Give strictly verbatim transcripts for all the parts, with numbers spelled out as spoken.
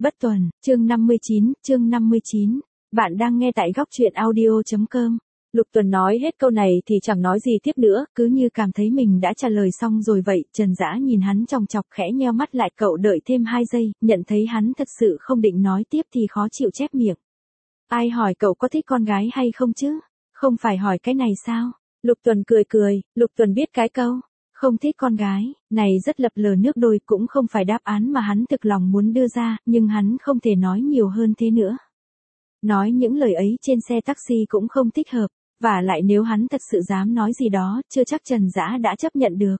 Bất Tuần, chương năm mươi chín, chương năm mươi chín. Bạn đang nghe tại góc truyện audio.com. Lục Tuần nói hết câu này thì chẳng nói gì tiếp nữa, cứ như cảm thấy mình đã trả lời xong rồi vậy. Trần Dã nhìn hắn chòng chọc khẽ nheo mắt lại, cậu đợi thêm hai giây, nhận thấy hắn thật sự không định nói tiếp thì khó chịu chép miệng. Ai hỏi cậu có thích con gái hay không chứ? Không phải hỏi cái này sao? Lục Tuần cười cười, Lục Tuần biết cái câu không thích con gái này rất lập lờ nước đôi, cũng không phải đáp án mà hắn thực lòng muốn đưa ra, nhưng hắn không thể nói nhiều hơn thế nữa. Nói những lời ấy trên xe taxi cũng không thích hợp, và lại nếu hắn thật sự dám nói gì đó, chưa chắc Trần Dã đã chấp nhận được.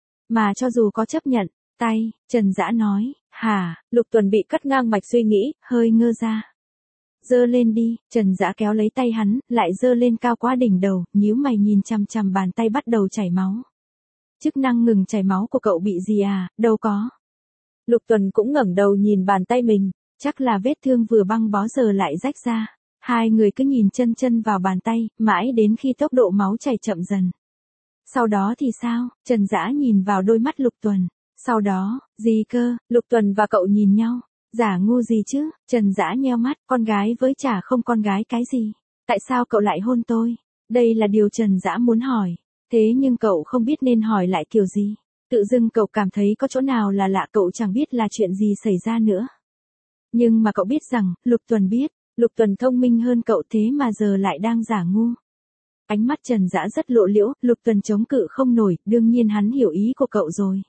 Mà cho dù có chấp nhận, tay, Trần Dã nói, hả? Lục Tuần bị cắt ngang mạch suy nghĩ, hơi ngơ ra. Giơ lên đi, Trần Dã kéo lấy tay hắn, lại giơ lên cao quá đỉnh đầu, nhíu mày nhìn chằm chằm bàn tay bắt đầu chảy máu. Chức năng ngừng chảy máu của cậu bị gì à? Đâu có. Lục Tuần cũng ngẩng đầu nhìn bàn tay mình, chắc là vết thương vừa băng bó giờ lại rách ra. Hai người cứ nhìn chân chân vào bàn tay, mãi đến khi tốc độ máu chảy chậm dần. Sau đó thì sao? Trần Dã nhìn vào đôi mắt Lục Tuần. Sau đó, gì cơ? Lục Tuần và cậu nhìn nhau. Giả ngu gì chứ? Trần Dã nheo mắt, con gái với chả không con gái cái gì? Tại sao cậu lại hôn tôi? Đây là điều Trần Dã muốn hỏi. Thế nhưng cậu không biết nên hỏi lại kiểu gì. Tự dưng cậu cảm thấy có chỗ nào là lạ, cậu chẳng biết là chuyện gì xảy ra nữa. Nhưng mà cậu biết rằng, Lục Tuần biết, Lục Tuần thông minh hơn cậu thế mà giờ lại đang giả ngu. Ánh mắt Trần Dã rất lộ liễu, Lục Tuần chống cự không nổi, đương nhiên hắn hiểu ý của cậu rồi.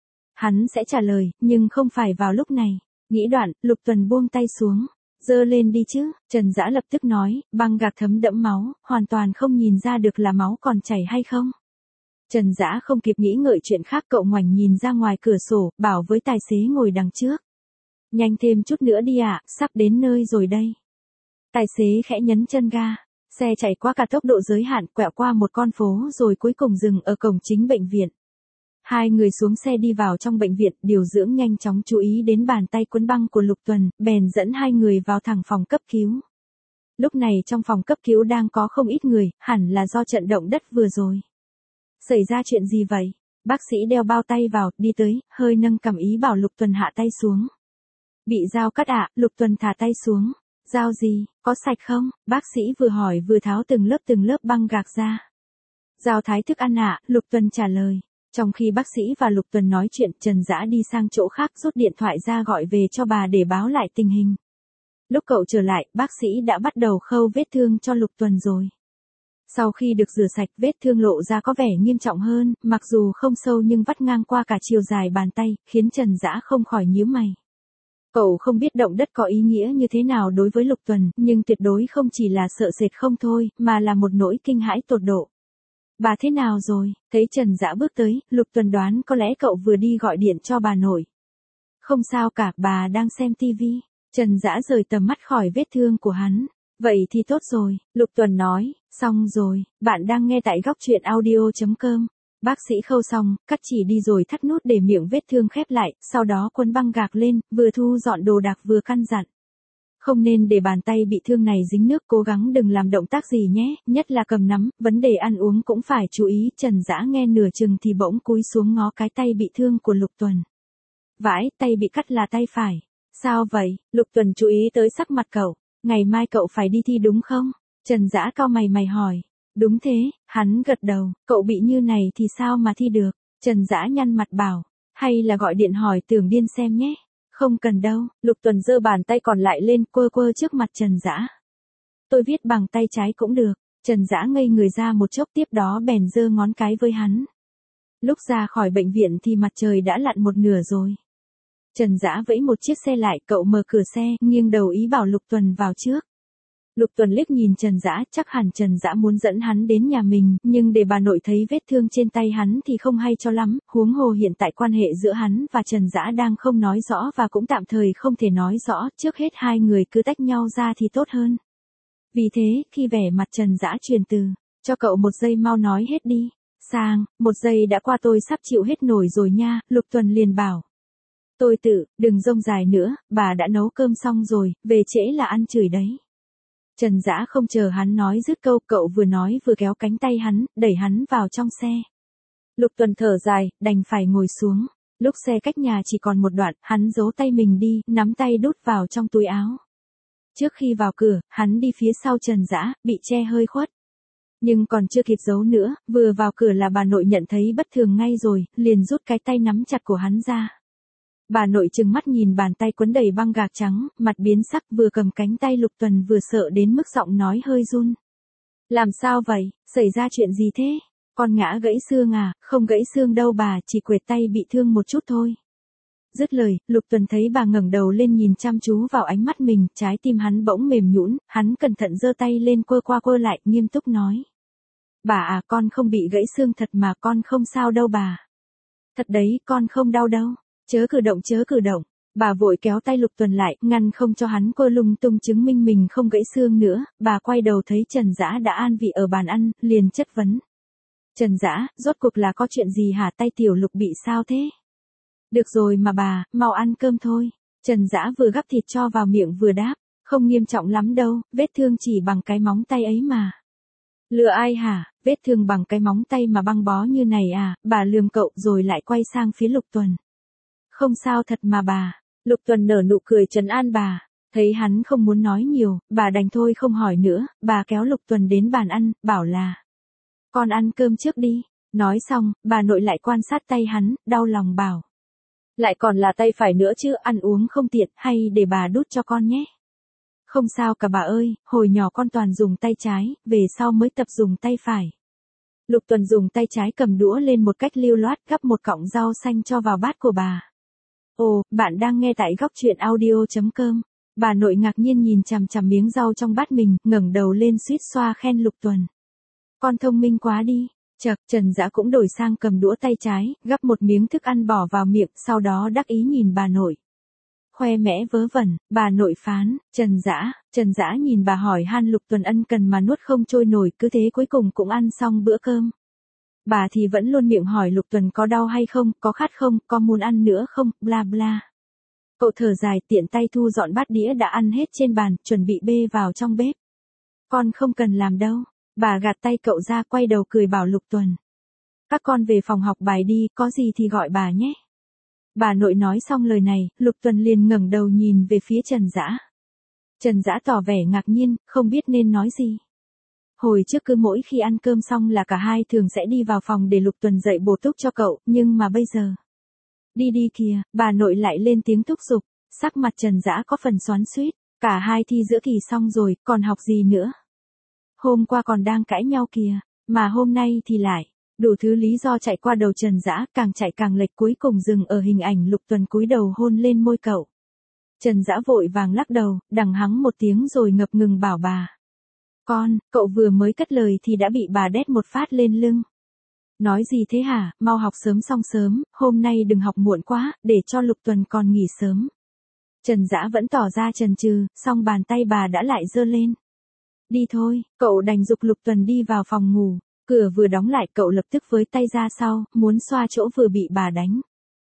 Hắn sẽ trả lời, nhưng không phải vào lúc này. Nghĩ đoạn, Lục Tuần buông tay xuống. Giơ lên đi chứ, Trần Dã lập tức nói, băng gạc thấm đẫm máu, hoàn toàn không nhìn ra được là máu còn chảy hay không. Trần Dã không kịp nghĩ ngợi chuyện khác, cậu ngoảnh nhìn ra ngoài cửa sổ, bảo với tài xế ngồi đằng trước. Nhanh thêm chút nữa đi ạ, sắp đến nơi rồi đây. Tài xế khẽ nhấn chân ga, xe chạy qua cả tốc độ giới hạn, quẹo qua một con phố rồi cuối cùng dừng ở cổng chính bệnh viện. Hai người xuống xe đi vào trong bệnh viện, điều dưỡng nhanh chóng chú ý đến bàn tay quấn băng của Lục Tuần, bèn dẫn hai người vào thẳng phòng cấp cứu. Lúc này trong phòng cấp cứu đang có không ít người, hẳn là do trận động đất vừa rồi. Xảy ra chuyện gì vậy? Bác sĩ đeo bao tay vào, đi tới, hơi nâng cằm ý bảo Lục Tuần hạ tay xuống. Bị dao cắt ạ, à? Lục Tuần thả tay xuống. Dao gì, có sạch không? Bác sĩ vừa hỏi vừa tháo từng lớp từng lớp băng gạc ra. Dao thái thức ăn ạ, à? Lục Tuần trả lời. Trong khi bác sĩ và Lục Tuần nói chuyện, Trần Dã đi sang chỗ khác rút điện thoại ra gọi về cho bà để báo lại tình hình. Lúc cậu trở lại, bác sĩ đã bắt đầu khâu vết thương cho Lục Tuần rồi. Sau khi được rửa sạch, vết thương lộ ra có vẻ nghiêm trọng hơn, mặc dù không sâu nhưng vắt ngang qua cả chiều dài bàn tay, khiến Trần Dã không khỏi nhíu mày. Cậu không biết động đất có ý nghĩa như thế nào đối với Lục Tuần, nhưng tuyệt đối không chỉ là sợ sệt không thôi, mà là một nỗi kinh hãi tột độ. Bà thế nào rồi? Thấy Trần Dã bước tới, Lục Tuần đoán có lẽ cậu vừa đi gọi điện cho bà nội. Không sao cả, bà đang xem tivi. Trần Dã rời tầm mắt khỏi vết thương của hắn. Vậy thì tốt rồi, Lục Tuần nói, xong rồi, bạn đang nghe tại góc truyện audio.com. Bác sĩ khâu xong, cắt chỉ đi rồi thắt nút để miệng vết thương khép lại, sau đó quấn băng gạc lên, vừa thu dọn đồ đạc vừa căn dặn. Không nên để bàn tay bị thương này dính nước, cố gắng đừng làm động tác gì nhé, nhất là cầm nắm, vấn đề ăn uống cũng phải chú ý. Trần Dã nghe nửa chừng thì bỗng cúi xuống ngó cái tay bị thương của Lục Tuần. Vãi, tay bị cắt là tay phải. Sao vậy? Lục Tuần chú ý tới sắc mặt cậu. Ngày mai cậu phải đi thi đúng không? Trần Dã cau mày mày hỏi. Đúng thế, hắn gật đầu, cậu bị như này thì sao mà thi được? Trần Dã nhăn mặt bảo, hay là gọi điện hỏi Tưởng Điên xem nhé. Không cần đâu, Lục Tuần giơ bàn tay còn lại lên quơ quơ trước mặt Trần Dã. Tôi viết bằng tay trái cũng được. Trần Dã ngây người ra một chốc, tiếp đó bèn giơ ngón cái với hắn. Lúc ra khỏi bệnh viện thì mặt trời đã lặn một nửa rồi. Trần Dã vẫy một chiếc xe lại, cậu mở cửa xe, nghiêng đầu ý bảo Lục Tuần vào trước. Lục Tuần liếc nhìn Trần Dã, chắc hẳn Trần Dã muốn dẫn hắn đến nhà mình, nhưng để bà nội thấy vết thương trên tay hắn thì không hay cho lắm, huống hồ hiện tại quan hệ giữa hắn và Trần Dã đang không nói rõ và cũng tạm thời không thể nói rõ, trước hết hai người cứ tách nhau ra thì tốt hơn. Vì thế, khi vẻ mặt Trần Dã truyền từ, cho cậu một giây mau nói hết đi, sang, một giây đã qua tôi sắp chịu hết nổi rồi nha, Lục Tuần liền bảo. Tôi tự, đừng rông dài nữa, bà đã nấu cơm xong rồi, về trễ là ăn chửi đấy. Trần Dã không chờ hắn nói dứt câu, cậu vừa nói vừa kéo cánh tay hắn, đẩy hắn vào trong xe. Lục Tuần thở dài, đành phải ngồi xuống. Lúc xe cách nhà chỉ còn một đoạn, hắn giấu tay mình đi, nắm tay đút vào trong túi áo. Trước khi vào cửa, hắn đi phía sau Trần Dã, bị che hơi khuất. Nhưng còn chưa kịp giấu nữa, vừa vào cửa là bà nội nhận thấy bất thường ngay rồi, liền rút cái tay nắm chặt của hắn ra. Bà nội trừng mắt nhìn bàn tay quấn đầy băng gạc trắng, mặt biến sắc, vừa cầm cánh tay Lục Tuần vừa sợ đến mức giọng nói hơi run. Làm sao vậy, xảy ra chuyện gì thế? Con ngã gãy xương à? Không gãy xương đâu bà, chỉ quệt tay bị thương một chút thôi. Dứt lời, Lục Tuần thấy bà ngẩng đầu lên nhìn chăm chú vào ánh mắt mình, trái tim hắn bỗng mềm nhũn, hắn cẩn thận giơ tay lên quơ qua quơ lại, nghiêm túc nói. Bà à, con không bị gãy xương thật mà, con không sao đâu bà. Thật đấy, con không đau đâu. Chớ cử động chớ cử động. Bà vội kéo tay Lục Tuần lại, ngăn không cho hắn quơ lung tung chứng minh mình không gãy xương nữa. Bà quay đầu thấy Trần Dã đã an vị ở bàn ăn, liền chất vấn. Trần Dã, rốt cuộc là có chuyện gì hả, tay tiểu Lục bị sao thế? Được rồi mà bà, mau ăn cơm thôi. Trần Dã vừa gắp thịt cho vào miệng vừa đáp, không nghiêm trọng lắm đâu, vết thương chỉ bằng cái móng tay ấy mà. Lừa ai hả, vết thương bằng cái móng tay mà băng bó như này à, bà lườm cậu rồi lại quay sang phía Lục Tuần. Không sao thật mà bà. Lục Tuần nở nụ cười trấn an bà. Thấy hắn không muốn nói nhiều, bà đành thôi không hỏi nữa, bà kéo Lục Tuần đến bàn ăn, bảo là. Con ăn cơm trước đi. Nói xong, bà nội lại quan sát tay hắn, đau lòng bảo. Lại còn là tay phải nữa chứ, ăn uống không tiện, hay để bà đút cho con nhé. Không sao cả bà ơi, hồi nhỏ con toàn dùng tay trái, về sau mới tập dùng tay phải. Lục Tuần dùng tay trái cầm đũa lên một cách lưu loát, gắp một cọng rau xanh cho vào bát của bà. Ồ, bạn đang nghe tại góc truyện audio chấm com. Bà nội ngạc nhiên nhìn chằm chằm miếng rau trong bát mình, ngẩng đầu lên suýt xoa khen Lục Tuần. Con thông minh quá đi. Chậc, Trần Dã cũng đổi sang cầm đũa tay trái, gắp một miếng thức ăn bỏ vào miệng, sau đó đắc ý nhìn bà nội. Khoe mẽ vớ vẩn, bà nội phán, Trần Dã, Trần Dã nhìn bà hỏi han Lục Tuần ân cần mà nuốt không trôi nổi, cứ thế cuối cùng cũng ăn xong bữa cơm. Bà thì vẫn luôn miệng hỏi Lục Tuần có đau hay không, có khát không, có muốn ăn nữa không, bla bla. Cậu thở dài tiện tay thu dọn bát đĩa đã ăn hết trên bàn, chuẩn bị bê vào trong bếp. Con không cần làm đâu. Bà gạt tay cậu ra quay đầu cười bảo Lục Tuần. Các con về phòng học bài đi, có gì thì gọi bà nhé. Bà nội nói xong lời này, Lục Tuần liền ngẩng đầu nhìn về phía Trần Dã. Trần Dã tỏ vẻ ngạc nhiên, không biết nên nói gì. Hồi trước cứ mỗi khi ăn cơm xong là cả hai thường sẽ đi vào phòng để Lục Tuần dạy bổ túc cho cậu, nhưng mà bây giờ. Đi đi kìa, bà nội lại lên tiếng thúc giục, sắc mặt Trần Dã có phần xoắn xuýt, cả hai thi giữa kỳ xong rồi, còn học gì nữa. Hôm qua còn đang cãi nhau kìa, mà hôm nay thì lại, đủ thứ lý do chạy qua đầu Trần Dã, càng chạy càng lệch cuối cùng dừng ở hình ảnh Lục Tuần cúi đầu hôn lên môi cậu. Trần Dã vội vàng lắc đầu, đằng hắng một tiếng rồi ngập ngừng bảo bà. Con, cậu vừa mới cất lời thì đã bị bà đét một phát lên lưng. Nói gì thế hả, mau học sớm xong sớm, hôm nay đừng học muộn quá, để cho Lục Tuần còn nghỉ sớm. Trần Dã vẫn tỏ ra chần chừ, song bàn tay bà đã lại giơ lên. Đi thôi, cậu đành giục Lục Tuần đi vào phòng ngủ, cửa vừa đóng lại cậu lập tức với tay ra sau, muốn xoa chỗ vừa bị bà đánh.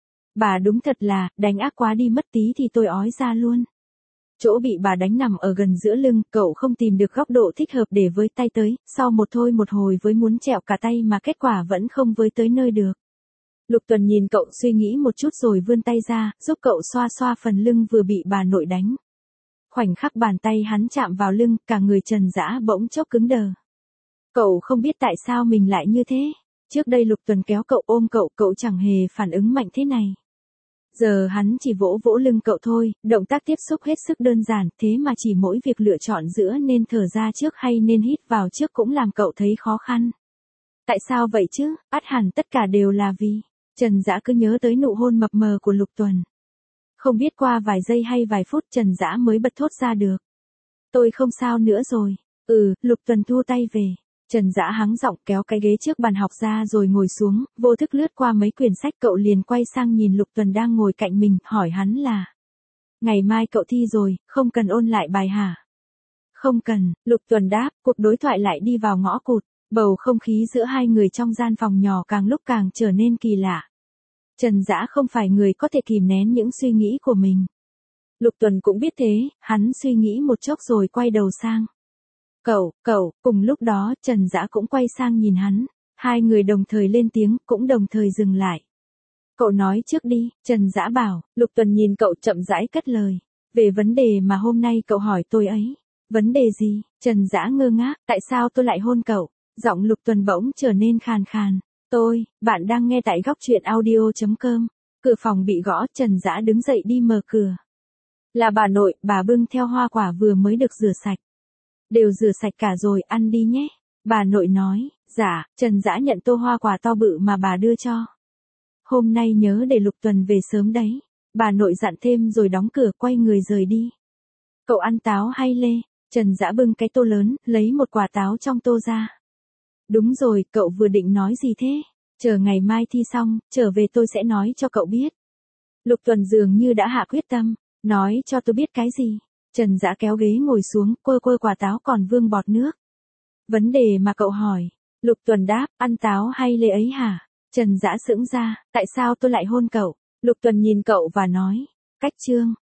Bà đúng thật là, đánh ác quá đi mất tí thì tôi ói ra luôn. Chỗ bị bà đánh nằm ở gần giữa lưng, cậu không tìm được góc độ thích hợp để với tay tới, sau một thôi một hồi với muốn trẹo cả tay mà kết quả vẫn không với tới nơi được. Lục Tuần nhìn cậu suy nghĩ một chút rồi vươn tay ra, giúp cậu xoa xoa phần lưng vừa bị bà nội đánh. Khoảnh khắc bàn tay hắn chạm vào lưng, cả người Trần Dã bỗng chốc cứng đờ. Cậu không biết tại sao mình lại như thế. Trước đây Lục Tuần kéo cậu ôm cậu, cậu chẳng hề phản ứng mạnh thế này. Giờ hắn chỉ vỗ vỗ lưng cậu thôi, động tác tiếp xúc hết sức đơn giản, thế mà chỉ mỗi việc lựa chọn giữa nên thở ra trước hay nên hít vào trước cũng làm cậu thấy khó khăn. Tại sao vậy chứ, ắt hẳn tất cả đều là vì, Trần Dã cứ nhớ tới nụ hôn mập mờ của Lục Tuần. Không biết qua vài giây hay vài phút Trần Dã mới bật thốt ra được. Tôi không sao nữa rồi. Ừ, Lục Tuần thu tay về. Trần Dã hắng giọng kéo cái ghế trước bàn học ra rồi ngồi xuống, vô thức lướt qua mấy quyển sách cậu liền quay sang nhìn Lục Tuần đang ngồi cạnh mình, hỏi hắn là. Ngày mai cậu thi rồi, không cần ôn lại bài hả? Không cần, Lục Tuần đáp, cuộc đối thoại lại đi vào ngõ cụt, bầu không khí giữa hai người trong gian phòng nhỏ càng lúc càng trở nên kỳ lạ. Trần Dã không phải người có thể kìm nén những suy nghĩ của mình. Lục Tuần cũng biết thế, hắn suy nghĩ một chốc rồi quay đầu sang. Cậu, cậu, cùng lúc đó Trần Dã cũng quay sang nhìn hắn, hai người đồng thời lên tiếng, cũng đồng thời dừng lại. Cậu nói trước đi, Trần Dã bảo. Lục Tuần nhìn cậu chậm rãi cất lời. Về vấn đề mà hôm nay cậu hỏi tôi ấy. Vấn đề gì? Trần Dã ngơ ngác, tại sao tôi lại hôn cậu? Giọng Lục Tuần bỗng trở nên khàn khàn. Tôi, bạn đang nghe tại góc truyện audio.com. Cửa phòng bị gõ, Trần Dã đứng dậy đi mở cửa. Là bà nội, bà bưng theo hoa quả vừa mới được rửa sạch. Đều rửa sạch cả rồi, ăn đi nhé. Bà nội nói, dạ, Trần Dã nhận tô hoa quả to bự mà bà đưa cho. Hôm nay nhớ để Lục Tuần về sớm đấy. Bà nội dặn thêm rồi đóng cửa quay người rời đi. Cậu ăn táo hay lê? Trần Dã bưng cái tô lớn, lấy một quả táo trong tô ra. Đúng rồi, cậu vừa định nói gì thế? Chờ ngày mai thi xong, trở về tôi sẽ nói cho cậu biết. Lục Tuần dường như đã hạ quyết tâm. Nói cho tôi biết cái gì? Trần Dã kéo ghế ngồi xuống, quơ quơ quả táo còn vương bọt nước. Vấn đề mà cậu hỏi. Lục Tuần đáp, ăn táo hay lê ấy hả? Trần Dã sững ra, tại sao tôi lại hôn cậu? Lục Tuần nhìn cậu và nói, cách chương.